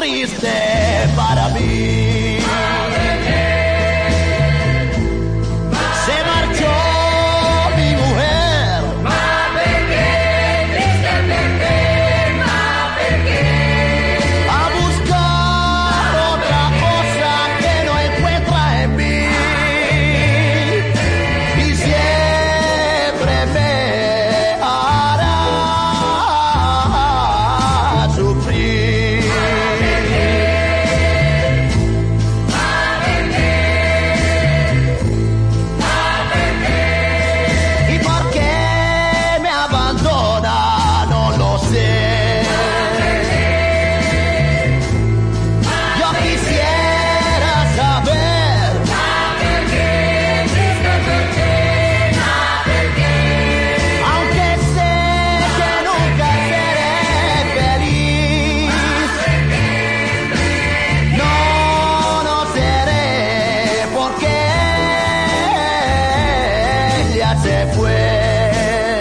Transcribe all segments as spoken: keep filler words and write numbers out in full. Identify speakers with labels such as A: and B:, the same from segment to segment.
A: triste para mí. Se marchó mi mujer.
B: Ma perché, triste perché, ma perché.
A: A buscar otra cosa que no encuentra en mí. Y siempre me hará sufrir. ¿Y por qué me abandona? No lo sé. Yo quisiera saber. Aunque sé que nunca seré feliz. No, no seré porque ella se fue.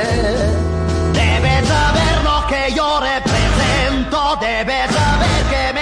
A: Debes saber lo que yo represento, debes saber que